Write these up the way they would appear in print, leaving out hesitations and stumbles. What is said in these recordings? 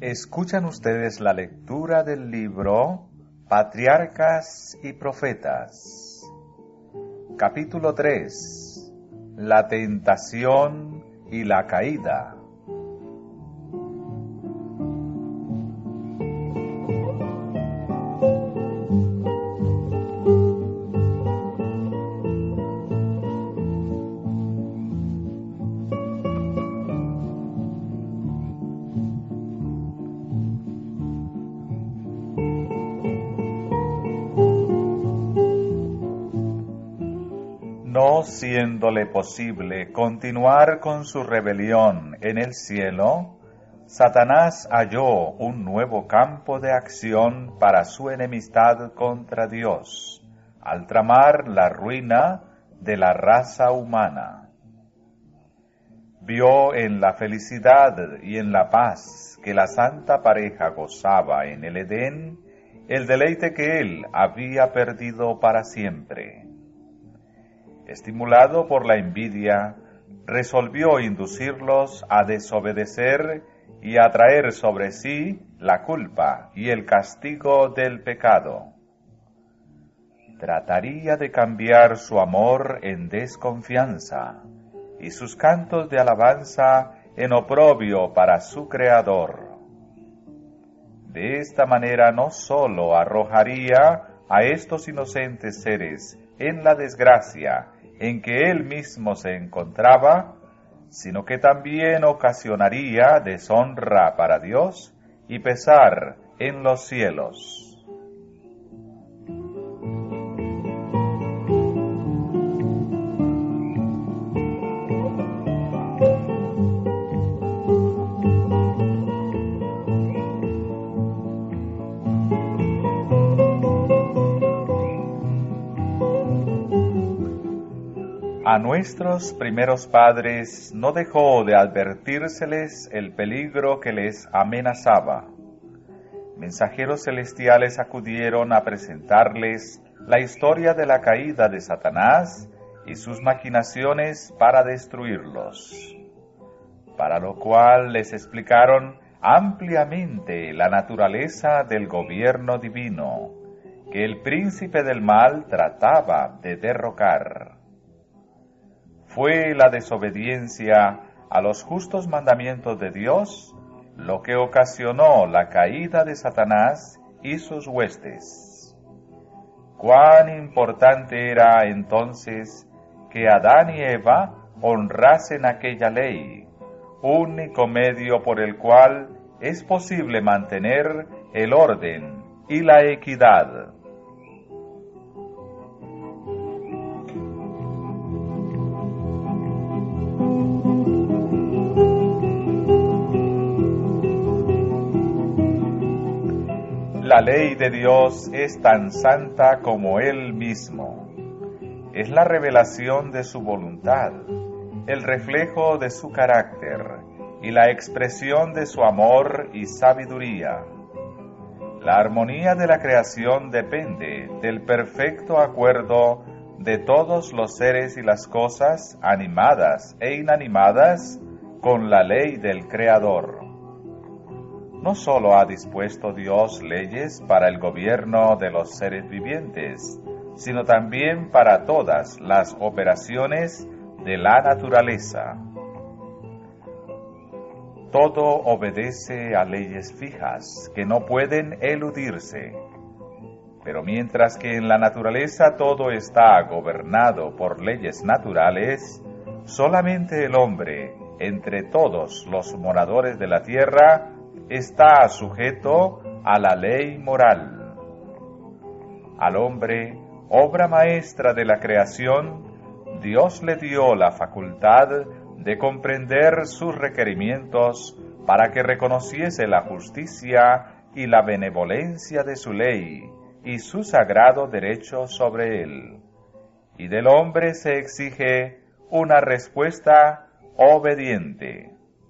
Escuchan ustedes la lectura del libro Patriarcas y Profetas, capítulo 3, la tentación y la caída. No siéndole posible continuar con su rebelión en el cielo, Satanás halló un nuevo campo de acción para su enemistad contra Dios, al tramar la ruina de la raza humana. Vio en la felicidad y en la paz que la santa pareja gozaba en el Edén el deleite que él había perdido para siempre. Estimulado por la envidia, resolvió inducirlos a desobedecer y a traer sobre sí la culpa y el castigo del pecado. Trataría de cambiar su amor en desconfianza y sus cantos de alabanza en oprobio para su Creador. De esta manera no sólo arrojaría a estos inocentes seres en la desgracia en que él mismo se encontraba, sino que también ocasionaría deshonra para Dios y pesar en los cielos. A nuestros primeros padres no dejó de advertírseles el peligro que les amenazaba. Mensajeros celestiales acudieron a presentarles la historia de la caída de Satanás y sus maquinaciones para destruirlos, para lo cual les explicaron ampliamente la naturaleza del gobierno divino que el príncipe del mal trataba de derrocar. Fue la desobediencia a los justos mandamientos de Dios lo que ocasionó la caída de Satanás y sus huestes. Cuán importante era entonces que Adán y Eva honrasen aquella ley, único medio por el cual es posible mantener el orden y la equidad. La ley de Dios es tan santa como Él mismo. Es la revelación de su voluntad, el reflejo de su carácter y la expresión de su amor y sabiduría. La armonía de la creación depende del perfecto acuerdo de todos los seres y las cosas, animadas e inanimadas, con la ley del Creador. No solo ha dispuesto Dios leyes para el gobierno de los seres vivientes, sino también para todas las operaciones de la naturaleza. Todo obedece a leyes fijas que no pueden eludirse. Pero mientras que en la naturaleza todo está gobernado por leyes naturales, solamente el hombre, entre todos los moradores de la tierra, está sujeto a la ley moral. Al hombre, obra maestra de la creación, Dios le dio la facultad de comprender sus requerimientos para que reconociese la justicia y la benevolencia de su ley y su sagrado derecho sobre él. Y del hombre se exige una respuesta obediente.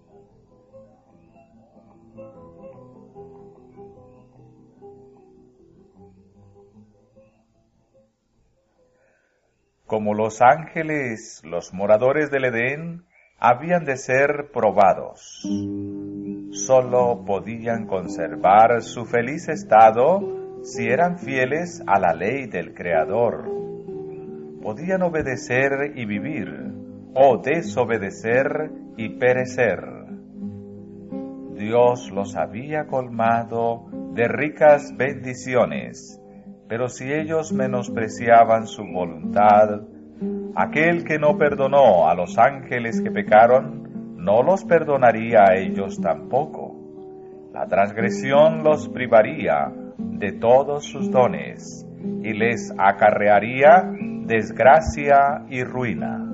Como los ángeles, los moradores del Edén habían de ser probados. solo podían conservar su feliz estado si eran fieles a la ley del Creador. Podían obedecer y vivir, o desobedecer y perecer. Dios los había colmado de ricas bendiciones, pero si ellos menospreciaban su voluntad, aquel que no perdonó a los ángeles que pecaron, no los perdonaría a ellos tampoco. La transgresión los privaría de todos sus dones y les acarrearía desgracia y ruina.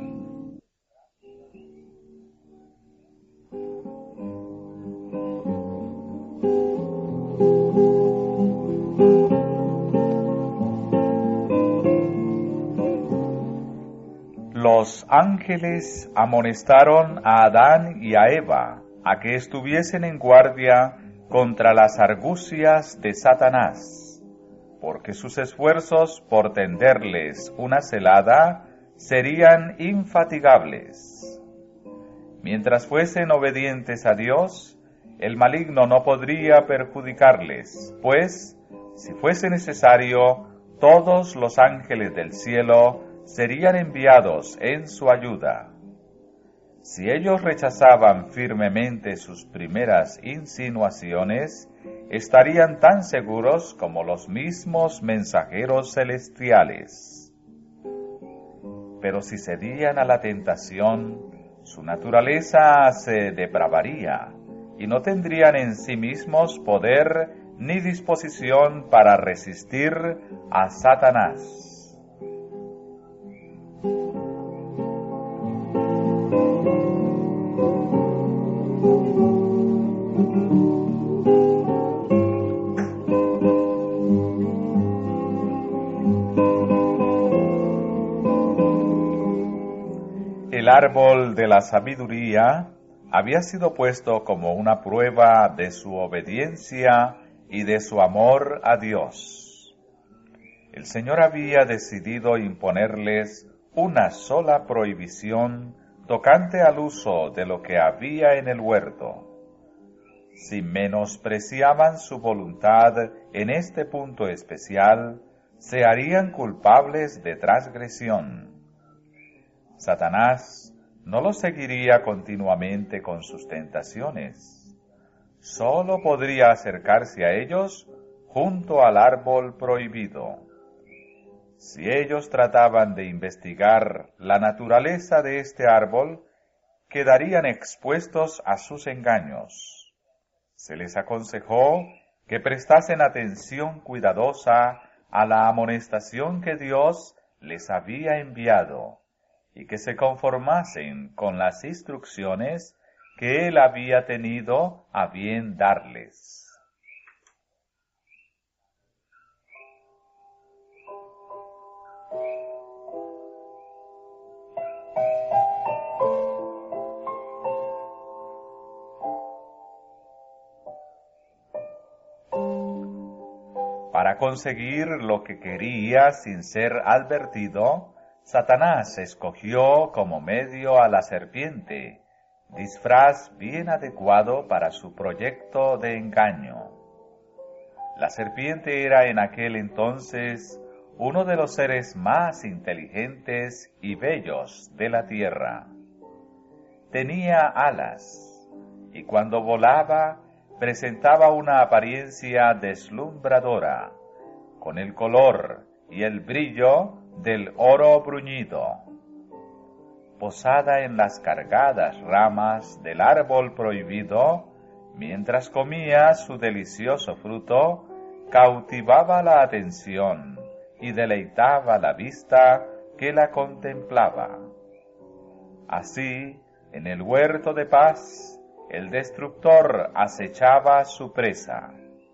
Los ángeles amonestaron a Adán y a Eva a que estuviesen en guardia contra las argucias de Satanás, porque sus esfuerzos por tenderles una celada serían infatigables. Mientras fuesen obedientes a Dios, el maligno no podría perjudicarles, pues, si fuese necesario, todos los ángeles del cielo serían enviados en su ayuda. Si ellos rechazaban firmemente sus primeras insinuaciones, estarían tan seguros como los mismos mensajeros celestiales. Pero si cedían a la tentación, su naturaleza se depravaría y no tendrían en sí mismos poder ni disposición para resistir a Satanás. El árbol de la sabiduría había sido puesto como una prueba de su obediencia y de su amor a Dios. El Señor había decidido imponerles una sola prohibición tocante al uso de lo que había en el huerto. Si menospreciaban su voluntad en este punto especial, se harían culpables de transgresión. Satanás no los seguiría continuamente con sus tentaciones. Solo podría acercarse a ellos junto al árbol prohibido. Si ellos trataban de investigar la naturaleza de este árbol, quedarían expuestos a sus engaños. Se les aconsejó que prestasen atención cuidadosa a la amonestación que Dios les había enviado, y que se conformasen con las instrucciones que Él había tenido a bien darles. Para conseguir lo que quería sin ser advertido, Satanás escogió como medio a la serpiente, disfraz bien adecuado para su proyecto de engaño. La serpiente era en aquel entonces uno de los seres más inteligentes y bellos de la tierra. Tenía alas, y cuando volaba presentaba una apariencia deslumbradora, con el color y el brillo del oro bruñido. Posada en las cargadas ramas del árbol prohibido, mientras comía su delicioso fruto, cautivaba la atención y deleitaba la vista que la contemplaba. Así, en el huerto de paz, el destructor acechaba su presa.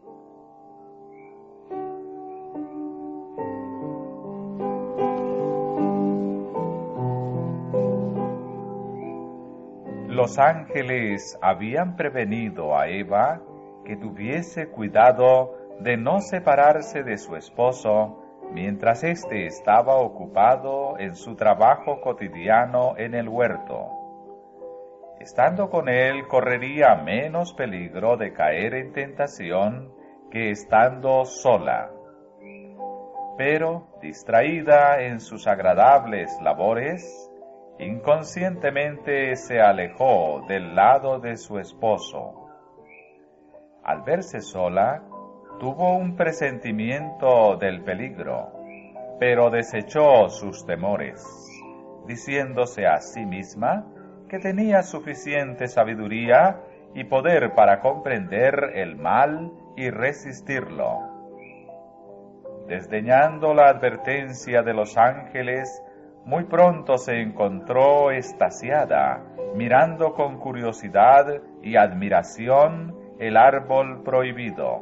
Los ángeles habían prevenido a Eva que tuviese cuidado de no separarse de su esposo mientras éste estaba ocupado en su trabajo cotidiano en el huerto. Estando con él, correría menos peligro de caer en tentación que estando sola. Pero, distraída en sus agradables labores, inconscientemente se alejó del lado de su esposo. Al verse sola, tuvo un presentimiento del peligro, pero desechó sus temores, diciéndose a sí misma que tenía suficiente sabiduría y poder para comprender el mal y resistirlo. Desdeñando la advertencia de los ángeles, muy pronto se encontró extasiada, mirando con curiosidad y admiración el árbol prohibido.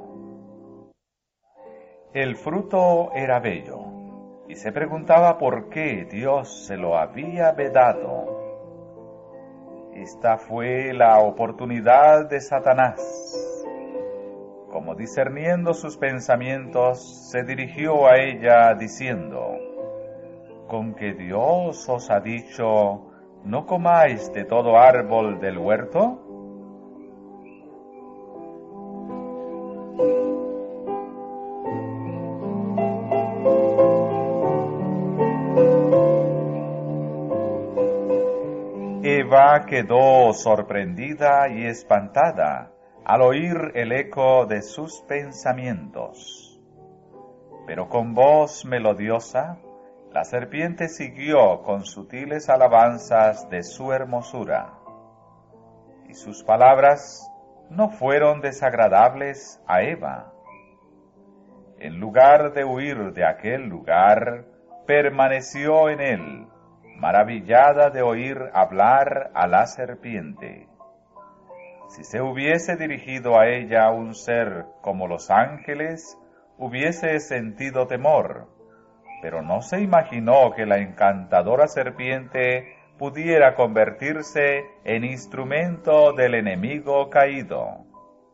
El fruto era bello, y se preguntaba por qué Dios se lo había vedado. Esta fue la oportunidad de Satanás. Como discerniendo sus pensamientos, se dirigió a ella diciendo: ¿Con que Dios os ha dicho, no comáis de todo árbol del huerto? Eva quedó sorprendida y espantada al oír el eco de sus pensamientos. Pero con voz melodiosa, la serpiente siguió con sutiles alabanzas de su hermosura, y sus palabras no fueron desagradables a Eva. En lugar de huir de aquel lugar, permaneció en él, maravillada de oír hablar a la serpiente. Si se hubiese dirigido a ella un ser como los ángeles, hubiese sentido temor, pero no se imaginó que la encantadora serpiente pudiera convertirse en instrumento del enemigo caído.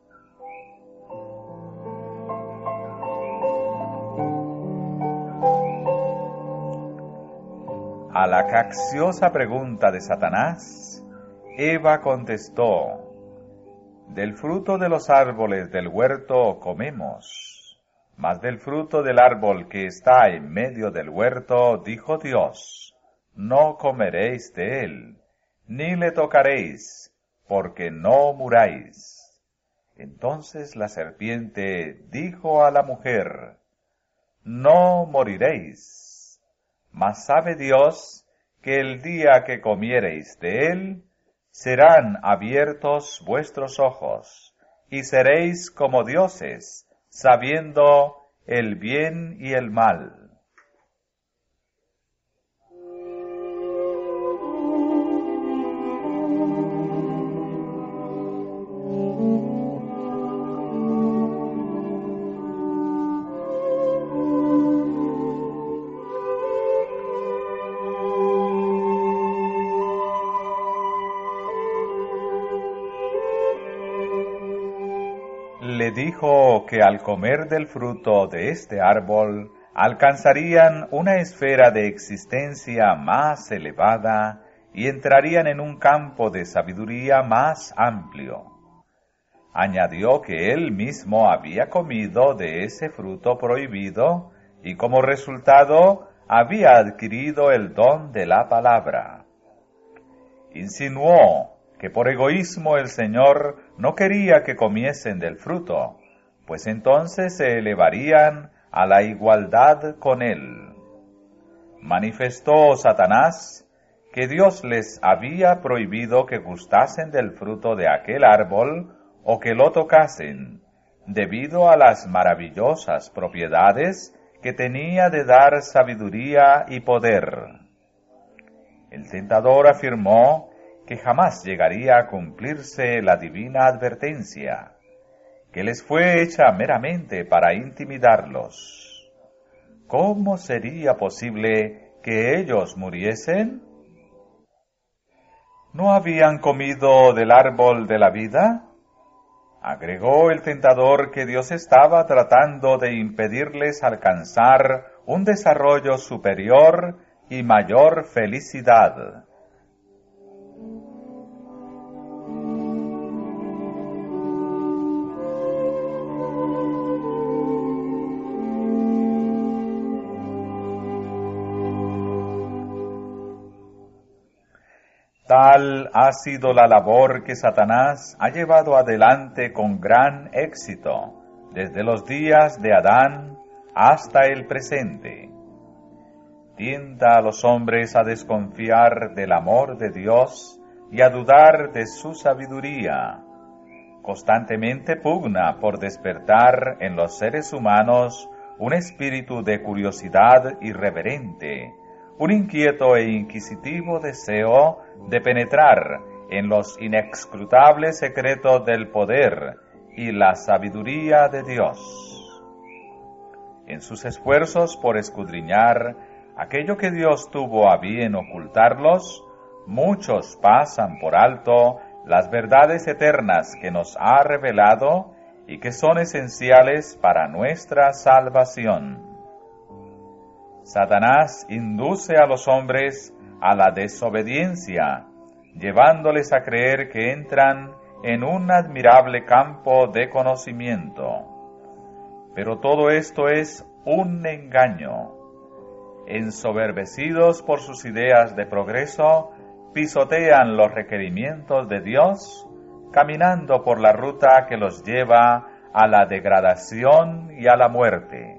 A la cacciosa pregunta de Satanás, Eva contestó: del fruto de los árboles del huerto comemos, mas del fruto del árbol que está en medio del huerto, dijo Dios, no comeréis de él, ni le tocaréis, porque no muráis. Entonces la serpiente dijo a la mujer: no moriréis, mas sabe Dios que el día que comiereis de él, serán abiertos vuestros ojos, y seréis como dioses, sabiendo el bien y el mal. Le dijo que al comer del fruto de este árbol alcanzarían una esfera de existencia más elevada y entrarían en un campo de sabiduría más amplio. Añadió que él mismo había comido de ese fruto prohibido y como resultado había adquirido el don de la palabra. Insinuó que por egoísmo el Señor no quería que comiesen del fruto, pues entonces se elevarían a la igualdad con él. Manifestó Satanás que Dios les había prohibido que gustasen del fruto de aquel árbol o que lo tocasen, debido a las maravillosas propiedades que tenía de dar sabiduría y poder. El tentador afirmó que jamás llegaría a cumplirse la divina advertencia, que les fue hecha meramente para intimidarlos. ¿Cómo sería posible que ellos muriesen? ¿No habían comido del árbol de la vida? Agregó el tentador que Dios estaba tratando de impedirles alcanzar un desarrollo superior y mayor felicidad. Tal ha sido la labor que Satanás ha llevado adelante con gran éxito desde los días de Adán hasta el presente. Tienta a los hombres a desconfiar del amor de Dios y a dudar de su sabiduría. Constantemente pugna por despertar en los seres humanos un espíritu de curiosidad irreverente, un inquieto e inquisitivo deseo de penetrar en los inescrutables secretos del poder y la sabiduría de Dios. En sus esfuerzos por escudriñar aquello que Dios tuvo a bien ocultarlos, muchos pasan por alto las verdades eternas que nos ha revelado y que son esenciales para nuestra salvación. Satanás induce a los hombres a la desobediencia, llevándoles a creer que entran en un admirable campo de conocimiento. Pero todo esto es un engaño. Ensoberbecidos por sus ideas de progreso, pisotean los requerimientos de Dios, caminando por la ruta que los lleva a la degradación y a la muerte.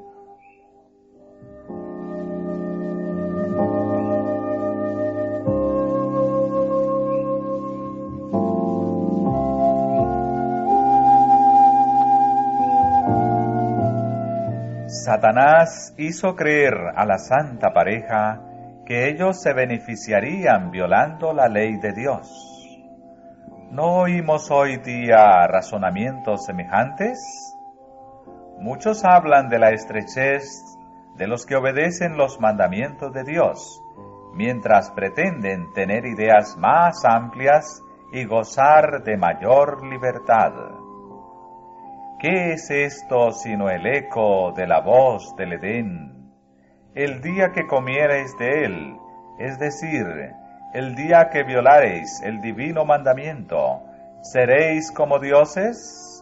Satanás hizo creer a la santa pareja que ellos se beneficiarían violando la ley de Dios. ¿No oímos hoy día razonamientos semejantes? Muchos hablan de la estrechez de los que obedecen los mandamientos de Dios, mientras pretenden tener ideas más amplias y gozar de mayor libertad. ¿Qué es esto sino el eco de la voz del Edén? El día que comiereis de él, es decir, el día que violareis el divino mandamiento, ¿seréis como dioses?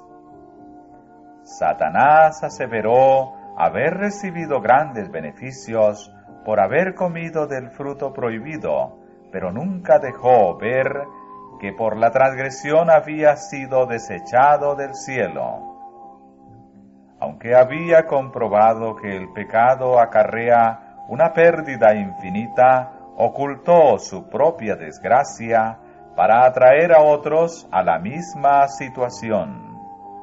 Satanás aseveró haber recibido grandes beneficios por haber comido del fruto prohibido, pero nunca dejó ver que por la transgresión había sido desechado del cielo. Aunque había comprobado que el pecado acarrea una pérdida infinita, ocultó su propia desgracia para atraer a otros a la misma situación.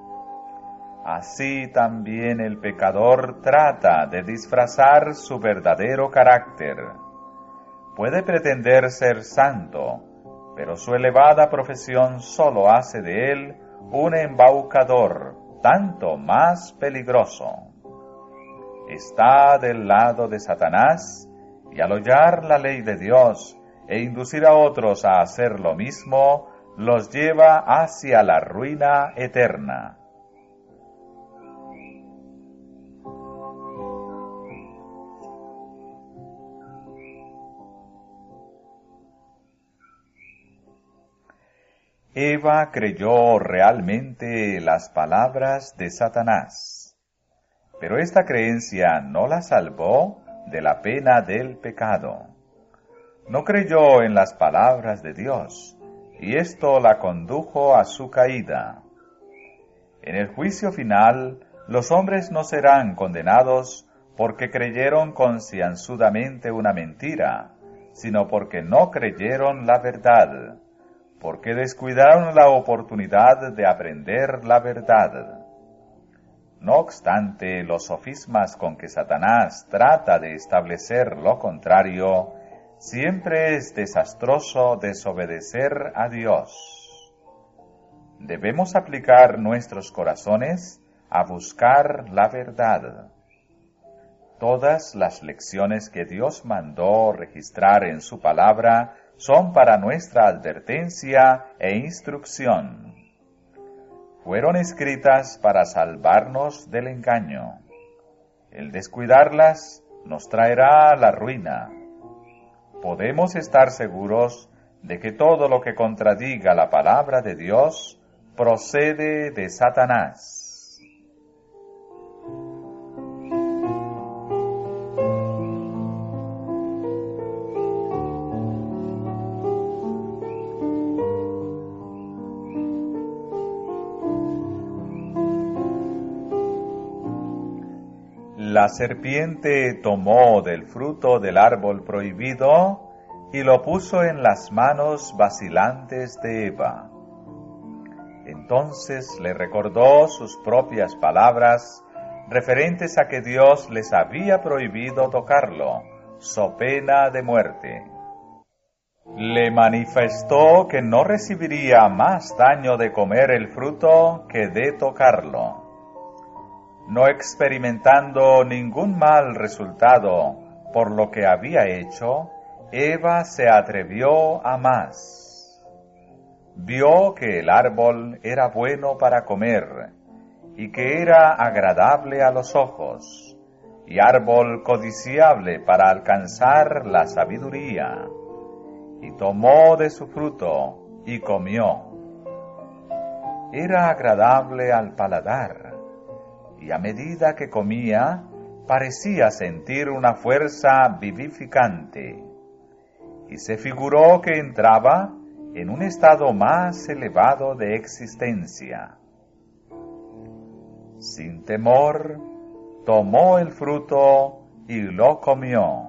Así también el pecador trata de disfrazar su verdadero carácter. Puede pretender ser santo, pero su elevada profesión solo hace de él un embaucador, tanto más peligroso. Está del lado de Satanás, y al hollar la ley de Dios e inducir a otros a hacer lo mismo, los lleva hacia la ruina eterna. Eva creyó realmente las palabras de Satanás, pero esta creencia no la salvó de la pena del pecado. No creyó en las palabras de Dios, y esto la condujo a su caída. En el juicio final, los hombres no serán condenados porque creyeron concienzudamente una mentira, sino porque no creyeron la verdad, porque descuidaron la oportunidad de aprender la verdad. No obstante, los sofismas con que Satanás trata de establecer lo contrario, siempre es desastroso desobedecer a Dios. Debemos aplicar nuestros corazones a buscar la verdad. Todas las lecciones que Dios mandó registrar en su palabra son para nuestra advertencia e instrucción. Fueron escritas para salvarnos del engaño. El descuidarlas nos traerá la ruina. Podemos estar seguros de que todo lo que contradiga la palabra de Dios procede de Satanás. La serpiente tomó del fruto del árbol prohibido y lo puso en las manos vacilantes de Eva. Entonces le recordó sus propias palabras referentes a que Dios les había prohibido tocarlo, so pena de muerte. Le manifestó que no recibiría más daño de comer el fruto que de tocarlo. No experimentando ningún mal resultado por lo que había hecho, Eva se atrevió a más. Vio que el árbol era bueno para comer, y que era agradable a los ojos, y árbol codiciable para alcanzar la sabiduría. Y tomó de su fruto, y comió. Era agradable al paladar, y a medida que comía, parecía sentir una fuerza vivificante, y se figuró que entraba en un estado más elevado de existencia. Sin temor, tomó el fruto y lo comió.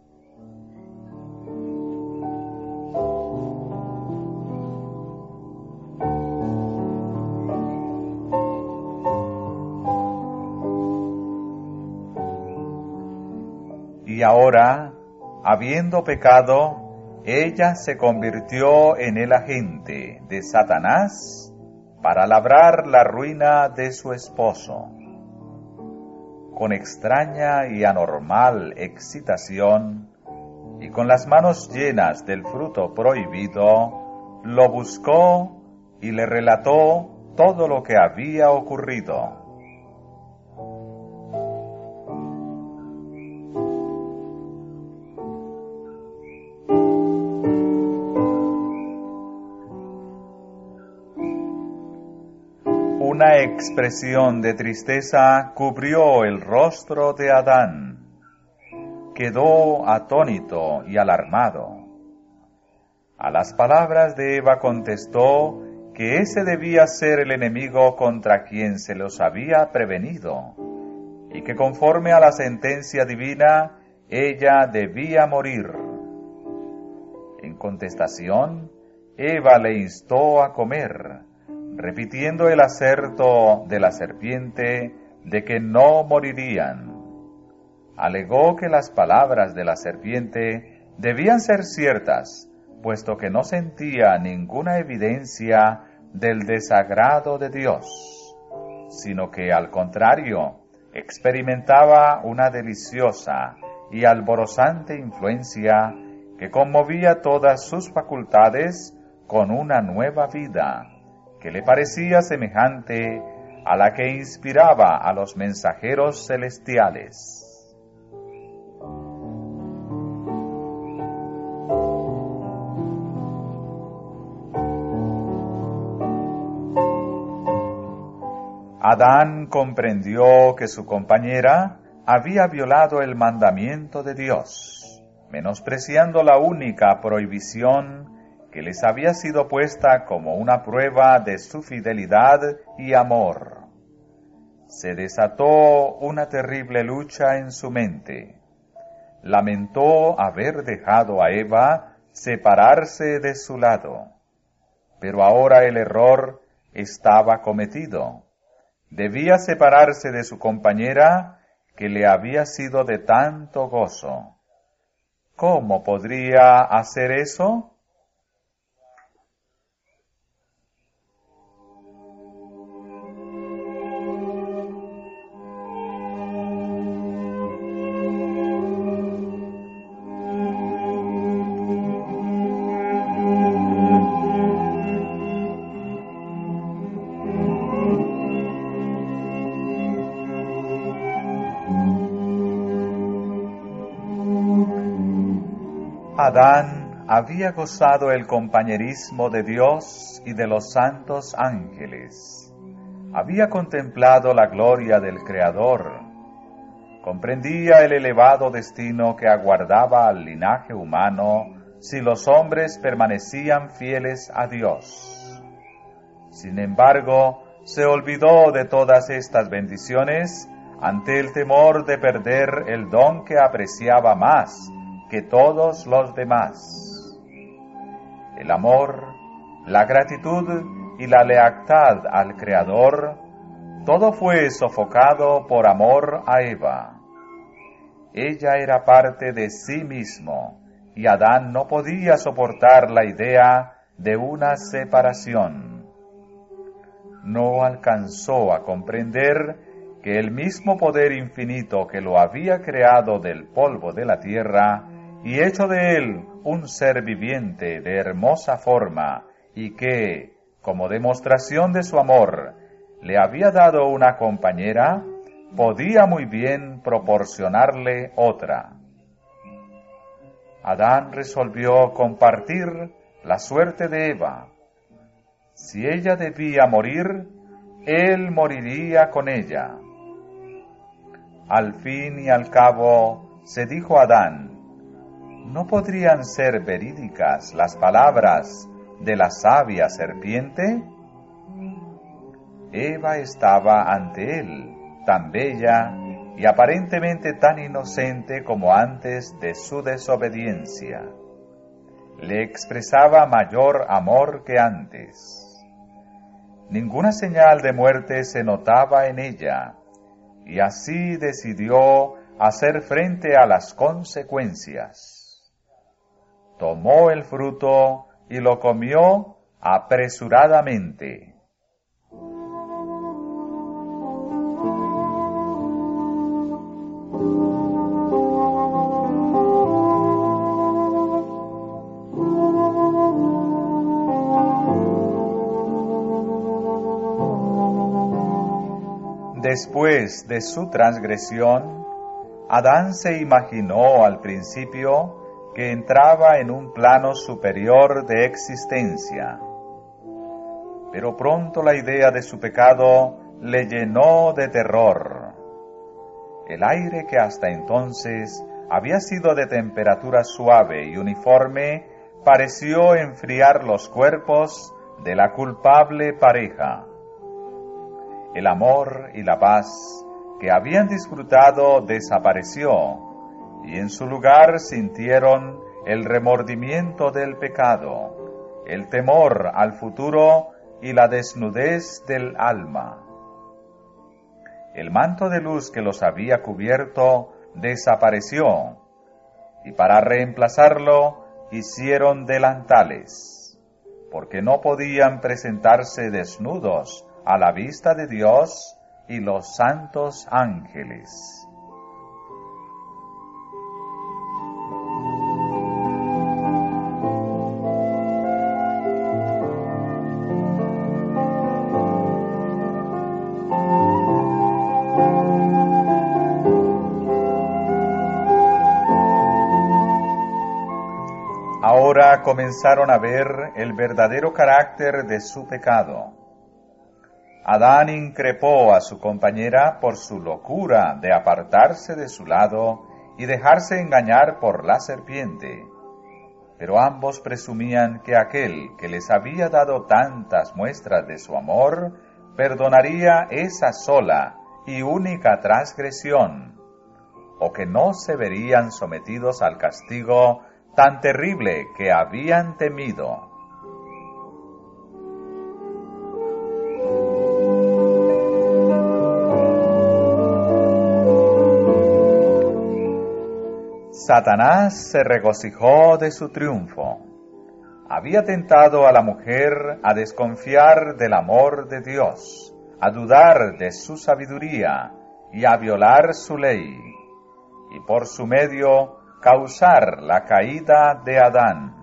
Y ahora, habiendo pecado, ella se convirtió en el agente de Satanás para labrar la ruina de su esposo. Con extraña y anormal excitación, y con las manos llenas del fruto prohibido, lo buscó y le relató todo lo que había ocurrido. Una expresión de tristeza cubrió el rostro de Adán. Quedó atónito y alarmado. A las palabras de Eva contestó que ese debía ser el enemigo contra quien se los había prevenido, y que conforme a la sentencia divina, ella debía morir. En contestación, Eva le instó a comer, repitiendo el aserto de la serpiente de que no morirían. Alegó que las palabras de la serpiente debían ser ciertas, puesto que no sentía ninguna evidencia del desagrado de Dios, sino que al contrario, experimentaba una deliciosa y alborozante influencia que conmovía todas sus facultades con una nueva vida, que le parecía semejante a la que inspiraba a los mensajeros celestiales. Adán comprendió que su compañera había violado el mandamiento de Dios, menospreciando la única prohibición que les había sido puesta como una prueba de su fidelidad y amor. Se desató una terrible lucha en su mente. Lamentó haber dejado a Eva separarse de su lado, pero ahora el error estaba cometido. Debía separarse de su compañera que le había sido de tanto gozo. ¿Cómo podría hacer eso? Adán había gozado el compañerismo de Dios y de los santos ángeles. Había contemplado la gloria del Creador. Comprendía el elevado destino que aguardaba al linaje humano si los hombres permanecían fieles a Dios. Sin embargo, se olvidó de todas estas bendiciones ante el temor de perder el don que apreciaba más que todos los demás. El amor, la gratitud y la lealtad al Creador, todo fue sofocado por amor a Eva. Ella era parte de sí mismo, y Adán no podía soportar la idea de una separación. No alcanzó a comprender que el mismo poder infinito que lo había creado del polvo de la tierra y hecho de él un ser viviente de hermosa forma, y que, como demostración de su amor, le había dado una compañera, podía muy bien proporcionarle otra. Adán resolvió compartir la suerte de Eva. Si ella debía morir, él moriría con ella. Al fin y al cabo, se dijo Adán, ¿no podrían ser verídicas las palabras de la sabia serpiente? Eva estaba ante él, tan bella y aparentemente tan inocente como antes de su desobediencia. Le expresaba mayor amor que antes. Ninguna señal de muerte se notaba en ella, y así decidió hacer frente a las consecuencias. Tomó el fruto y lo comió apresuradamente. Después de su transgresión, Adán se imaginó al principio que entraba en un plano superior de existencia. Pero pronto la idea de su pecado le llenó de terror. El aire que hasta entonces había sido de temperatura suave y uniforme pareció enfriar los cuerpos de la culpable pareja. El amor y la paz que habían disfrutado desapareció, y en su lugar sintieron el remordimiento del pecado, el temor al futuro y la desnudez del alma. El manto de luz que los había cubierto desapareció, y para reemplazarlo hicieron delantales, porque no podían presentarse desnudos a la vista de Dios y los santos ángeles. Ahora comenzaron a ver el verdadero carácter de su pecado. Adán increpó a su compañera por su locura de apartarse de su lado y dejarse engañar por la serpiente. Pero ambos presumían que aquel que les había dado tantas muestras de su amor perdonaría esa sola y única transgresión, o que no se verían sometidos al castigo tan terrible que habían temido. Satanás se regocijó de su triunfo. Había tentado a la mujer a desconfiar del amor de Dios, a dudar de su sabiduría y a violar su ley, y por su medio causar la caída de Adán.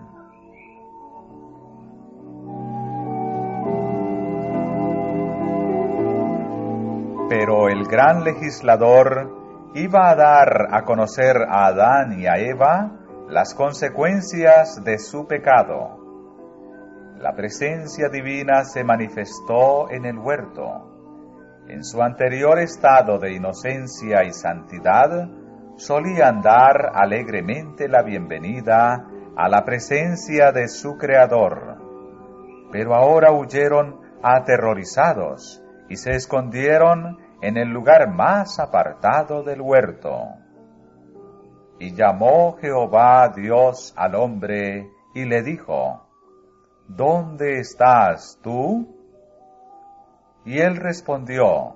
Pero el gran legislador iba a dar a conocer a Adán y a Eva las consecuencias de su pecado. La presencia divina se manifestó en el huerto. En su anterior estado de inocencia y santidad, solían dar alegremente la bienvenida a la presencia de su Creador. Pero ahora huyeron aterrorizados y se escondieron en el lugar más apartado del huerto. Y llamó Jehová Dios al hombre, y le dijo, ¿dónde estás tú? Y él respondió,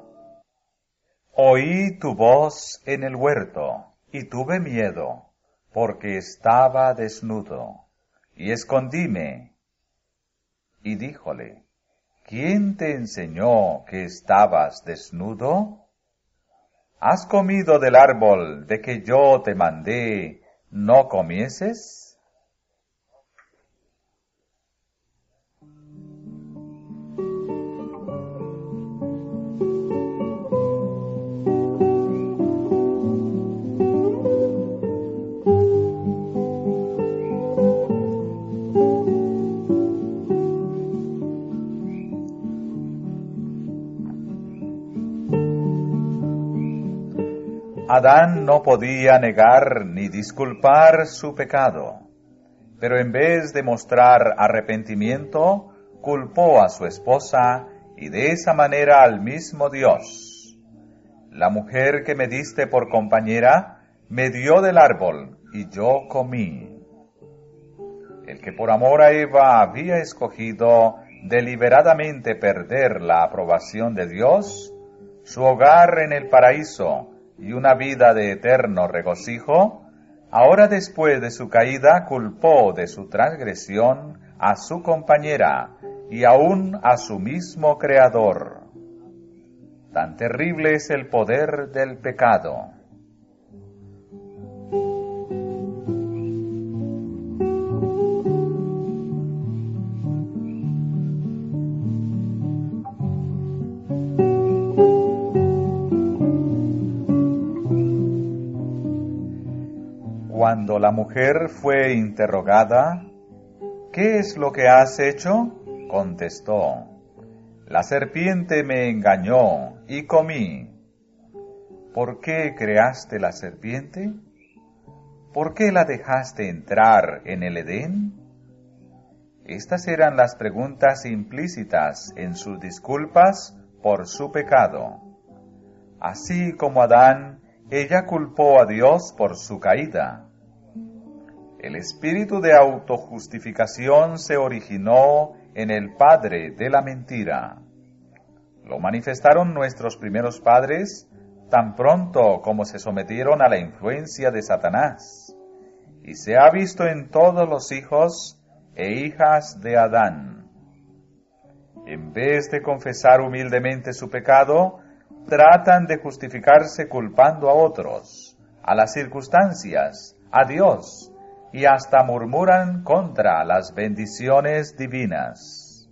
oí tu voz en el huerto, y tuve miedo, porque estaba desnudo, y escondíme. Y díjole, ¿quién te enseñó que estabas desnudo? ¿Has comido del árbol de que yo te mandé, no comieses? Adán no podía negar ni disculpar su pecado, pero en vez de mostrar arrepentimiento, culpó a su esposa y de esa manera al mismo Dios. La mujer que me diste por compañera me dio del árbol y yo comí. El que por amor a Eva había escogido deliberadamente perder la aprobación de Dios, su hogar en el paraíso y una vida de eterno regocijo, ahora después de su caída culpó de su transgresión a su compañera y aún a su mismo Creador. Tan terrible es el poder del pecado. Cuando la mujer fue interrogada, ¿qué es lo que has hecho? Contestó, la serpiente me engañó y comí. ¿Por qué creaste la serpiente? ¿Por qué la dejaste entrar en el Edén? Estas eran las preguntas implícitas en sus disculpas por su pecado. Así como Adán, ella culpó a Dios por su caída. El espíritu de autojustificación se originó en el padre de la mentira. Lo manifestaron nuestros primeros padres tan pronto como se sometieron a la influencia de Satanás, y se ha visto en todos los hijos e hijas de Adán. En vez de confesar humildemente su pecado, tratan de justificarse culpando a otros, a las circunstancias, a Dios, y hasta murmuran contra las bendiciones divinas.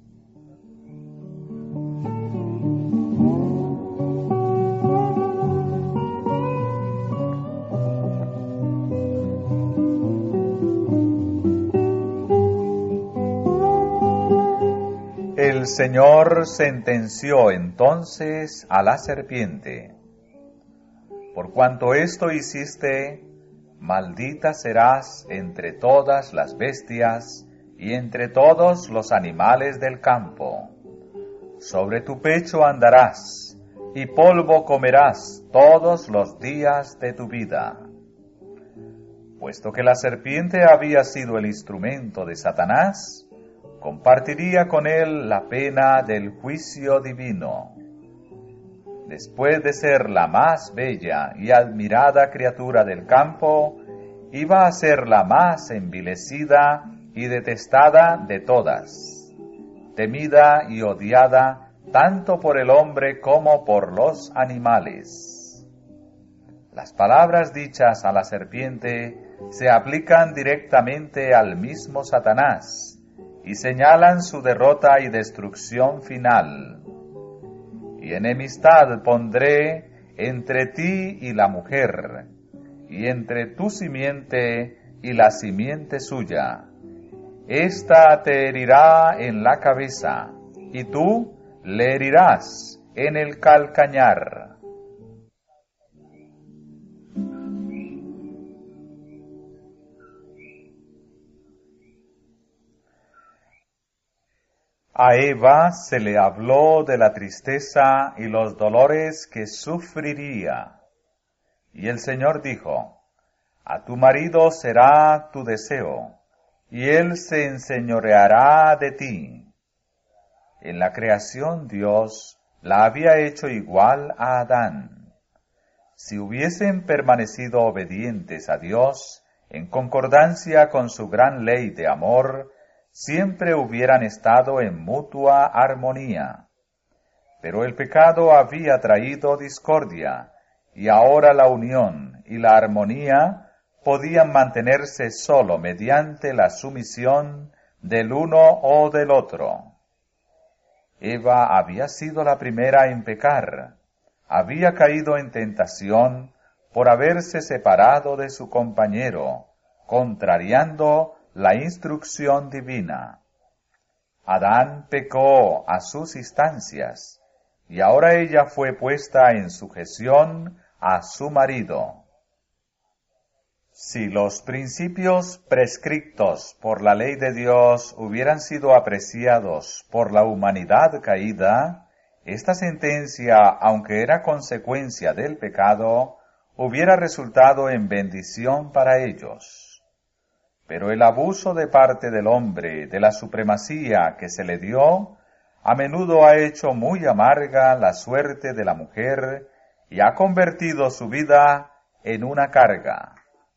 El Señor sentenció entonces a la serpiente, por cuanto esto hiciste, maldita serás entre todas las bestias y entre todos los animales del campo. Sobre tu pecho andarás, y polvo comerás todos los días de tu vida. Puesto que la serpiente había sido el instrumento de Satanás, compartiría con él la pena del juicio divino. Después de ser la más bella y admirada criatura del campo, iba a ser la más envilecida y detestada de todas, temida y odiada tanto por el hombre como por los animales. Las palabras dichas a la serpiente se aplican directamente al mismo Satanás y señalan su derrota y destrucción final. Y enemistad pondré entre ti y la mujer, y entre tu simiente y la simiente suya. Esta te herirá en la cabeza, y tú le herirás en el calcañar. A Eva se le habló de la tristeza y los dolores que sufriría. Y el Señor dijo, a tu marido será tu deseo, y él se enseñoreará de ti. En la creación Dios la había hecho igual a Adán. Si hubiesen permanecido obedientes a Dios, en concordancia con su gran ley de amor, siempre hubieran estado en mutua armonía. Pero el pecado había traído discordia, y ahora la unión y la armonía podían mantenerse sólo mediante la sumisión del uno o del otro. Eva había sido la primera en pecar, había caído en tentación por haberse separado de su compañero, contrariando la instrucción divina. Adán pecó a sus instancias, y ahora ella fue puesta en sujeción a su marido. Si los principios prescriptos por la ley de Dios hubieran sido apreciados por la humanidad caída, esta sentencia, aunque era consecuencia del pecado, hubiera resultado en bendición para ellos. Pero el abuso de parte del hombre de la supremacía que se le dio, a menudo ha hecho muy amarga la suerte de la mujer y ha convertido su vida en una carga.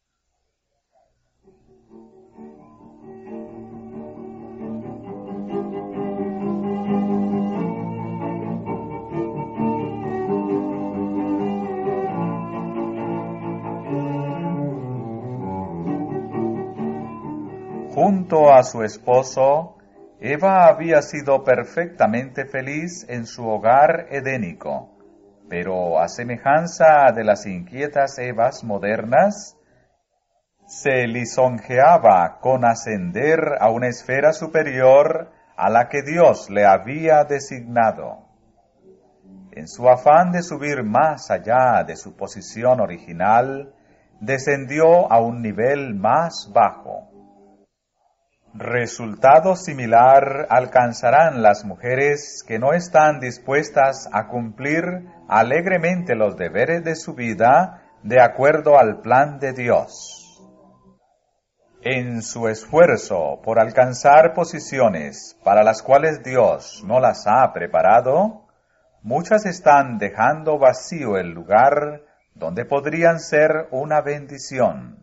Junto a su esposo, Eva había sido perfectamente feliz en su hogar edénico, pero a semejanza de las inquietas Evas modernas, se lisonjeaba con ascender a una esfera superior a la que Dios le había designado. En su afán de subir más allá de su posición original, descendió a un nivel más bajo. Resultado similar alcanzarán las mujeres que no están dispuestas a cumplir alegremente los deberes de su vida de acuerdo al plan de Dios. En su esfuerzo por alcanzar posiciones para las cuales Dios no las ha preparado, muchas están dejando vacío el lugar donde podrían ser una bendición.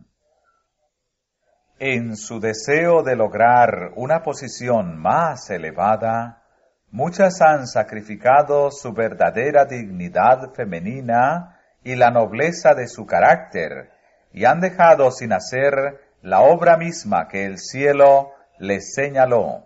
En su deseo de lograr una posición más elevada, muchas han sacrificado su verdadera dignidad femenina y la nobleza de su carácter, y han dejado sin hacer la obra misma que el cielo les señaló.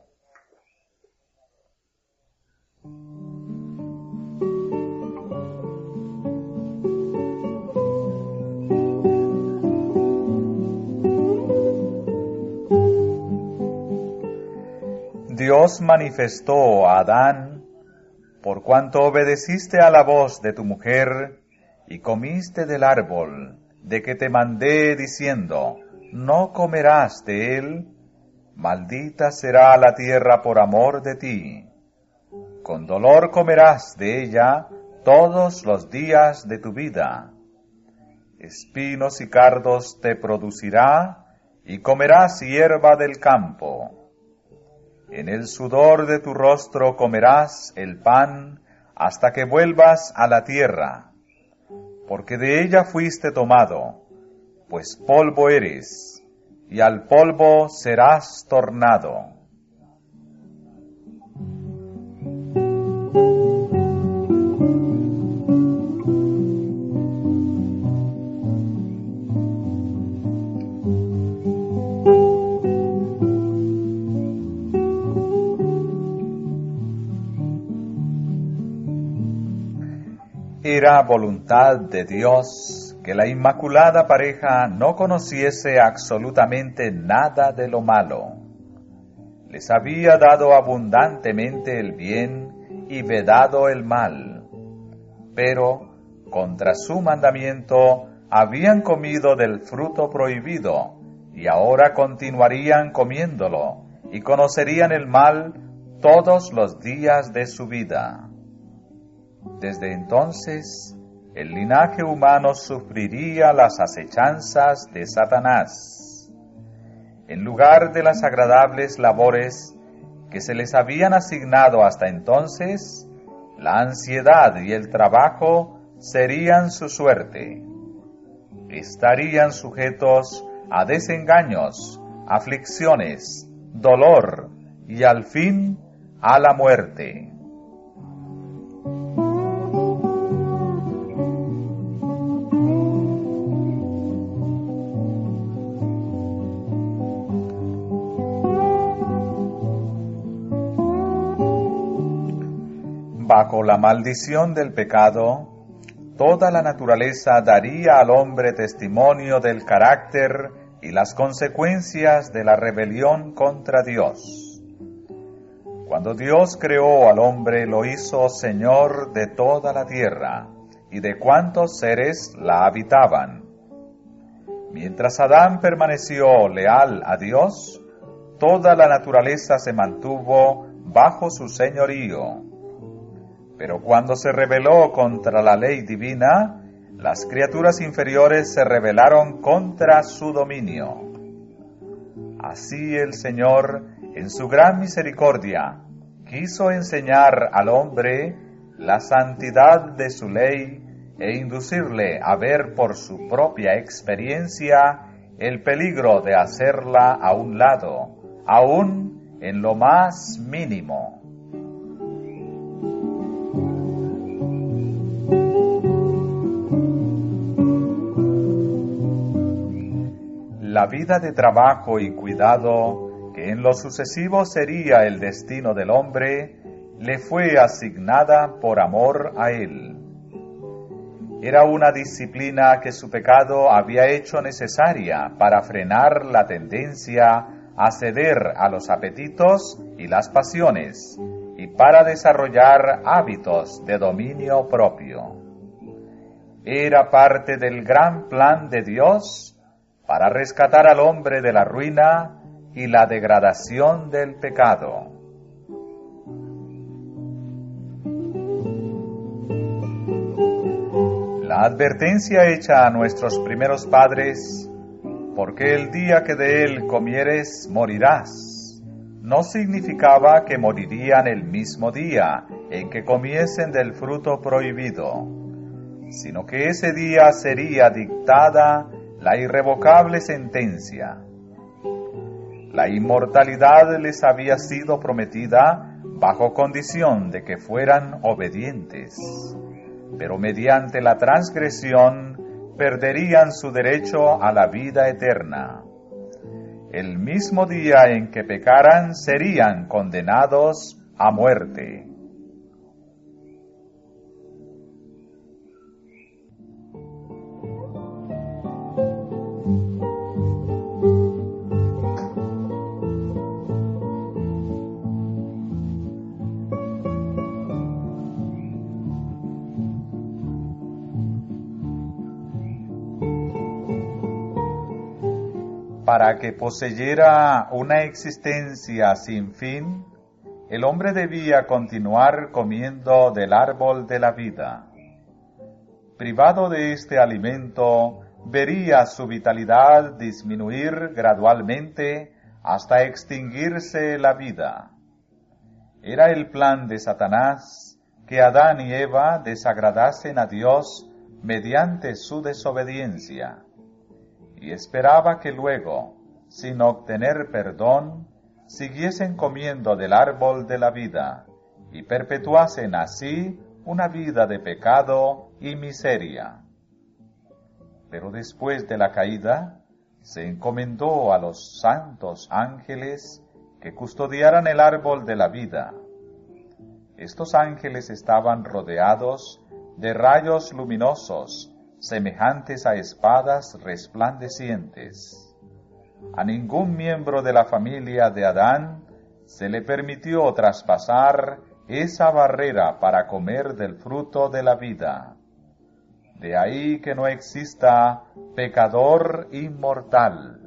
Dios manifestó a Adán, por cuanto obedeciste a la voz de tu mujer, y comiste del árbol, de que te mandé diciendo, no comerás de él, maldita será la tierra por amor de ti. Con dolor comerás de ella todos los días de tu vida. Espinos y cardos te producirá, y comerás hierba del campo. En el sudor de tu rostro comerás el pan hasta que vuelvas a la tierra, porque de ella fuiste tomado, pues polvo eres, y al polvo serás tornado. Era voluntad de Dios que la inmaculada pareja no conociese absolutamente nada de lo malo. Les había dado abundantemente el bien y vedado el mal, pero contra su mandamiento habían comido del fruto prohibido y ahora continuarían comiéndolo y conocerían el mal todos los días de su vida. Desde entonces, el linaje humano sufriría las acechanzas de Satanás. En lugar de las agradables labores que se les habían asignado hasta entonces, la ansiedad y el trabajo serían su suerte. Estarían sujetos a desengaños, aflicciones, dolor y al fin a la muerte. Bajo la maldición del pecado, toda la naturaleza daría al hombre testimonio del carácter y las consecuencias de la rebelión contra Dios. Cuando Dios creó al hombre, lo hizo Señor de toda la tierra y de cuantos seres la habitaban. Mientras Adán permaneció leal a Dios, toda la naturaleza se mantuvo bajo su señorío. Pero cuando se rebeló contra la ley divina, las criaturas inferiores se rebelaron contra su dominio. Así el Señor, en su gran misericordia, quiso enseñar al hombre la santidad de su ley e inducirle a ver por su propia experiencia el peligro de hacerla a un lado, aún en lo más mínimo. La vida de trabajo y cuidado, que en lo sucesivo sería el destino del hombre, le fue asignada por amor a él. Era una disciplina que su pecado había hecho necesaria para frenar la tendencia a ceder a los apetitos y las pasiones, y para desarrollar hábitos de dominio propio. Era parte del gran plan de Dios para rescatar al hombre de la ruina y la degradación del pecado. La advertencia hecha a nuestros primeros padres, porque el día que de él comieres morirás, no significaba que morirían el mismo día en que comiesen del fruto prohibido, sino que ese día sería dictada la irrevocable sentencia. La inmortalidad les había sido prometida bajo condición de que fueran obedientes, pero mediante la transgresión perderían su derecho a la vida eterna. El mismo día en que pecaran serían condenados a muerte. Para que poseyera una existencia sin fin, el hombre debía continuar comiendo del árbol de la vida. Privado de este alimento, vería su vitalidad disminuir gradualmente hasta extinguirse la vida. Era el plan de Satanás que Adán y Eva desagradasen a Dios mediante su desobediencia, y esperaba que luego, sin obtener perdón, siguiesen comiendo del árbol de la vida y perpetuasen así una vida de pecado y miseria. Pero después de la caída, se encomendó a los santos ángeles que custodiaran el árbol de la vida. Estos ángeles estaban rodeados de rayos luminosos, semejantes a espadas resplandecientes. A ningún miembro de la familia de Adán se le permitió traspasar esa barrera para comer del fruto de la vida. De ahí que no exista pecador inmortal.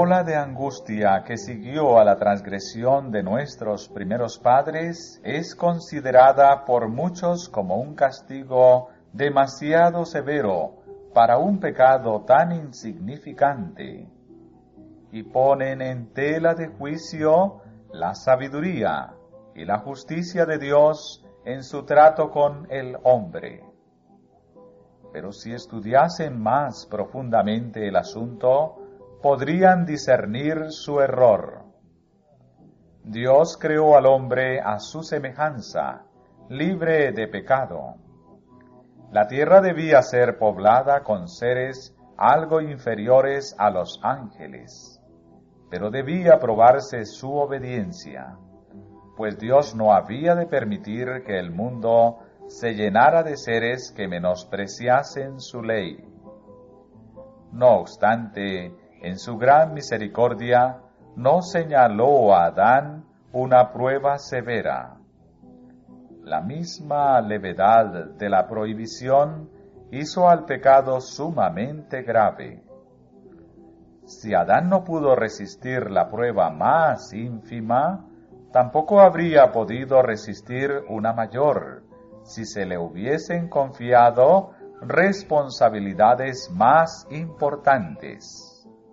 ola de angustia que siguió a la transgresión de nuestros primeros padres es considerada por muchos como un castigo demasiado severo para un pecado tan insignificante, y ponen en tela de juicio la sabiduría y la justicia de Dios en su trato con el hombre. Pero si estudiasen más profundamente el asunto, podrían discernir su error. Dios creó al hombre a su semejanza, libre de pecado. La tierra debía ser poblada con seres algo inferiores a los ángeles, pero debía probarse su obediencia, pues Dios no había de permitir que el mundo se llenara de seres que menospreciasen su ley. No obstante, en su gran misericordia, no señaló a Adán una prueba severa. La misma levedad de la prohibición hizo al pecado sumamente grave. Si Adán no pudo resistir la prueba más ínfima, tampoco habría podido resistir una mayor, si se le hubiesen confiado responsabilidades más importantes.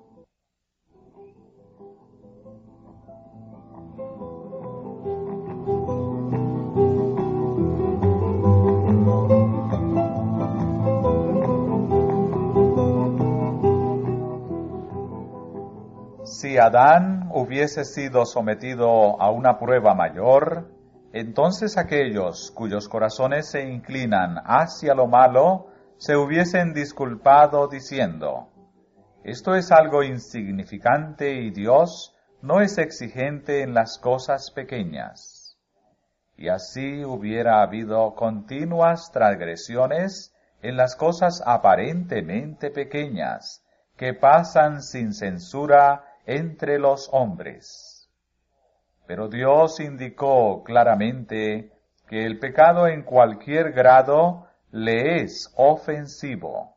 Si Adán hubiese sido sometido a una prueba mayor, entonces aquellos cuyos corazones se inclinan hacia lo malo se hubiesen disculpado diciendo: esto es algo insignificante y Dios no es exigente en las cosas pequeñas. Y así hubiera habido continuas transgresiones en las cosas aparentemente pequeñas, que pasan sin censura entre los hombres. Pero Dios indicó claramente que el pecado en cualquier grado le es ofensivo.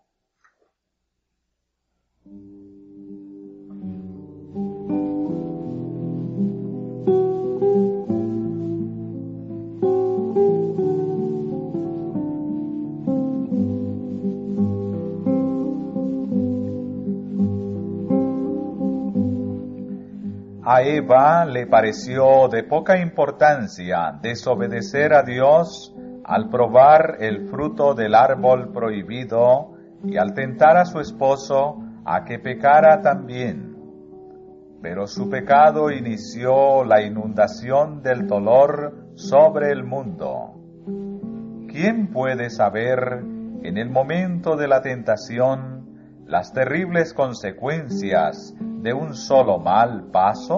A Eva le pareció de poca importancia desobedecer a Dios al probar el fruto del árbol prohibido y al tentar a su esposo a que pecara también. Pero su pecado inició la inundación del dolor sobre el mundo. ¿Quién puede saber en el momento de la tentación las terribles consecuencias de un solo mal paso?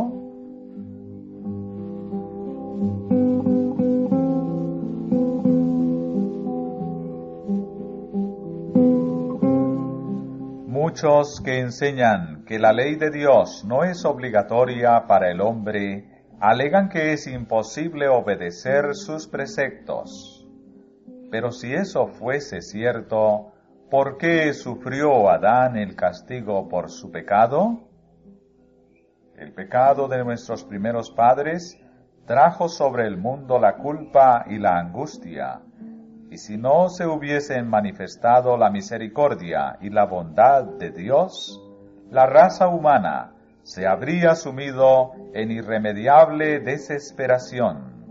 Muchos que enseñan que la ley de Dios no es obligatoria para el hombre, alegan que es imposible obedecer sus preceptos. Pero si eso fuese cierto, ¿por qué sufrió Adán el castigo por su pecado? El pecado de nuestros primeros padres trajo sobre el mundo la culpa y la angustia, y si no se hubiesen manifestado la misericordia y la bondad de Dios, la raza humana se habría sumido en irremediable desesperación.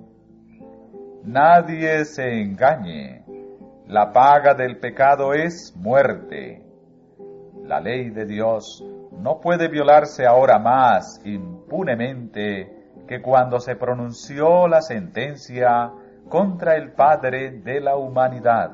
Nadie se engañe, la paga del pecado es muerte. La ley de Dios no puede violarse ahora más impunemente que cuando se pronunció la sentencia contra el Padre de la humanidad.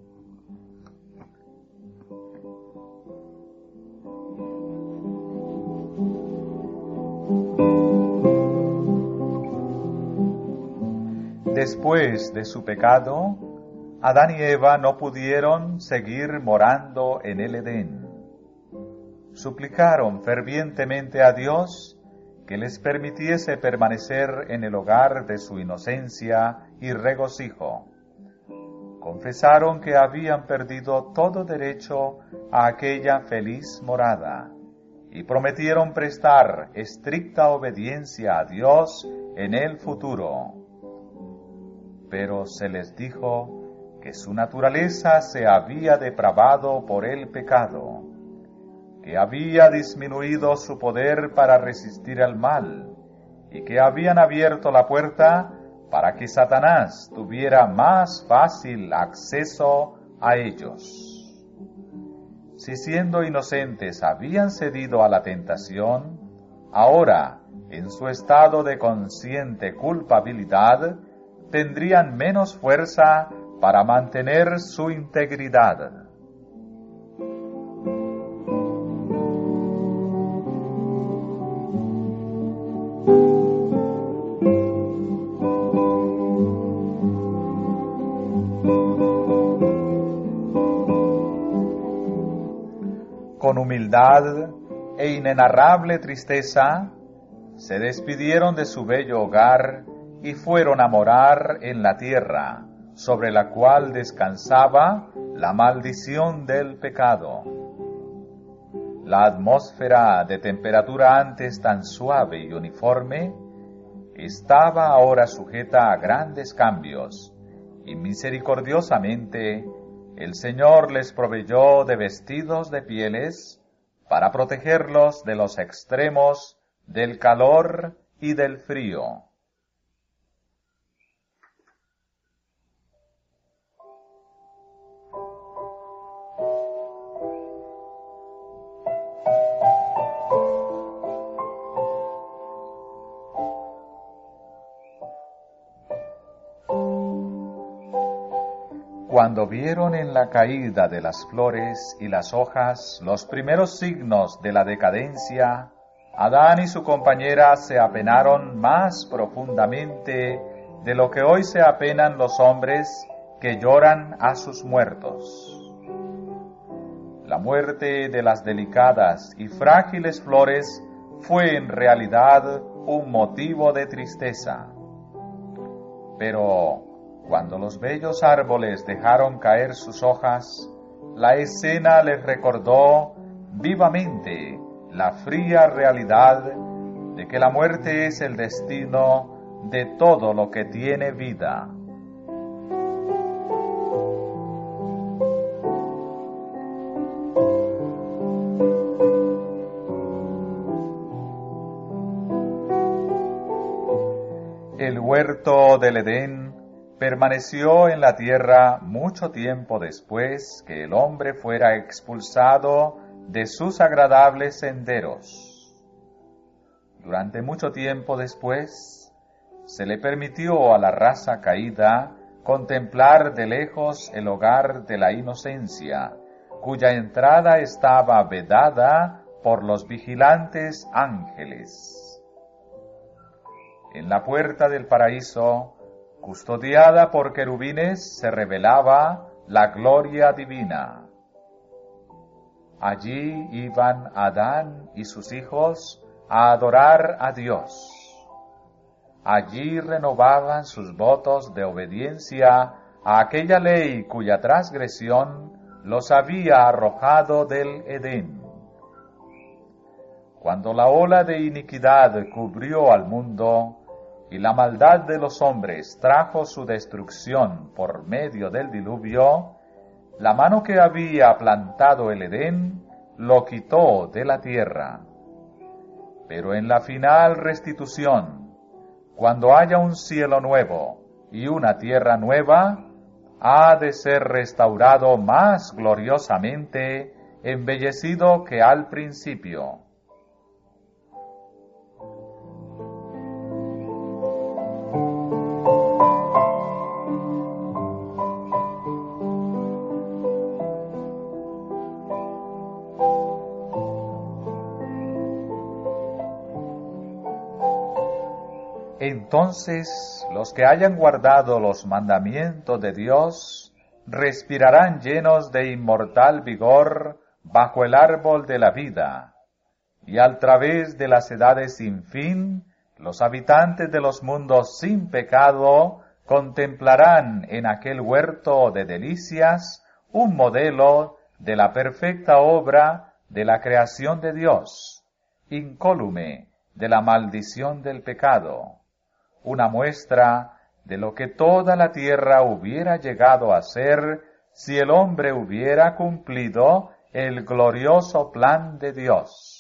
Después de su pecado, Adán y Eva no pudieron seguir morando en el Edén. Suplicaron fervientemente a Dios que les permitiese permanecer en el hogar de su inocencia y regocijo. Confesaron que habían perdido todo derecho a aquella feliz morada y prometieron prestar estricta obediencia a Dios en el futuro. Pero se les dijo que su naturaleza se había depravado por el pecado, que había disminuido su poder para resistir al mal, y que habían abierto la puerta para que Satanás tuviera más fácil acceso a ellos. Si siendo inocentes habían cedido a la tentación, ahora, en su estado de consciente culpabilidad, tendrían menos fuerza para mantener su integridad. Con humildad e inenarrable tristeza, se despidieron de su bello hogar y fueron a morar en la tierra, sobre la cual descansaba la maldición del pecado. La atmósfera de temperatura antes tan suave y uniforme, estaba ahora sujeta a grandes cambios, y misericordiosamente el Señor les proveyó de vestidos de pieles para protegerlos de los extremos del calor y del frío. Cuando vieron en la caída de las flores y las hojas los primeros signos de la decadencia, Adán y su compañera se apenaron más profundamente de lo que hoy se apenan los hombres que lloran a sus muertos. La muerte de las delicadas y frágiles flores fue en realidad un motivo de tristeza. Pero cuando los bellos árboles dejaron caer sus hojas, la escena les recordó vivamente la fría realidad de que la muerte es el destino de todo lo que tiene vida. El huerto del Edén permaneció en la tierra mucho tiempo después que el hombre fuera expulsado de sus agradables senderos. Durante mucho tiempo después, se le permitió a la raza caída contemplar de lejos el hogar de la inocencia, cuya entrada estaba vedada por los vigilantes ángeles. En la puerta del paraíso, custodiada por querubines, se revelaba la gloria divina. Allí iban Adán y sus hijos a adorar a Dios. Allí renovaban sus votos de obediencia a aquella ley cuya transgresión los había arrojado del Edén. Cuando la ola de iniquidad cubrió al mundo, y la maldad de los hombres trajo su destrucción por medio del diluvio, la mano que había plantado el Edén lo quitó de la tierra. Pero en la final restitución, cuando haya un cielo nuevo y una tierra nueva, ha de ser restaurado más gloriosamente, embellecido que al principio. Entonces los que hayan guardado los mandamientos de Dios respirarán llenos de inmortal vigor bajo el árbol de la vida, y al través de las edades sin fin, los habitantes de los mundos sin pecado contemplarán en aquel huerto de delicias un modelo de la perfecta obra de la creación de Dios, incólume de la maldición del pecado, una muestra de lo que toda la tierra hubiera llegado a ser si el hombre hubiera cumplido el glorioso plan de Dios.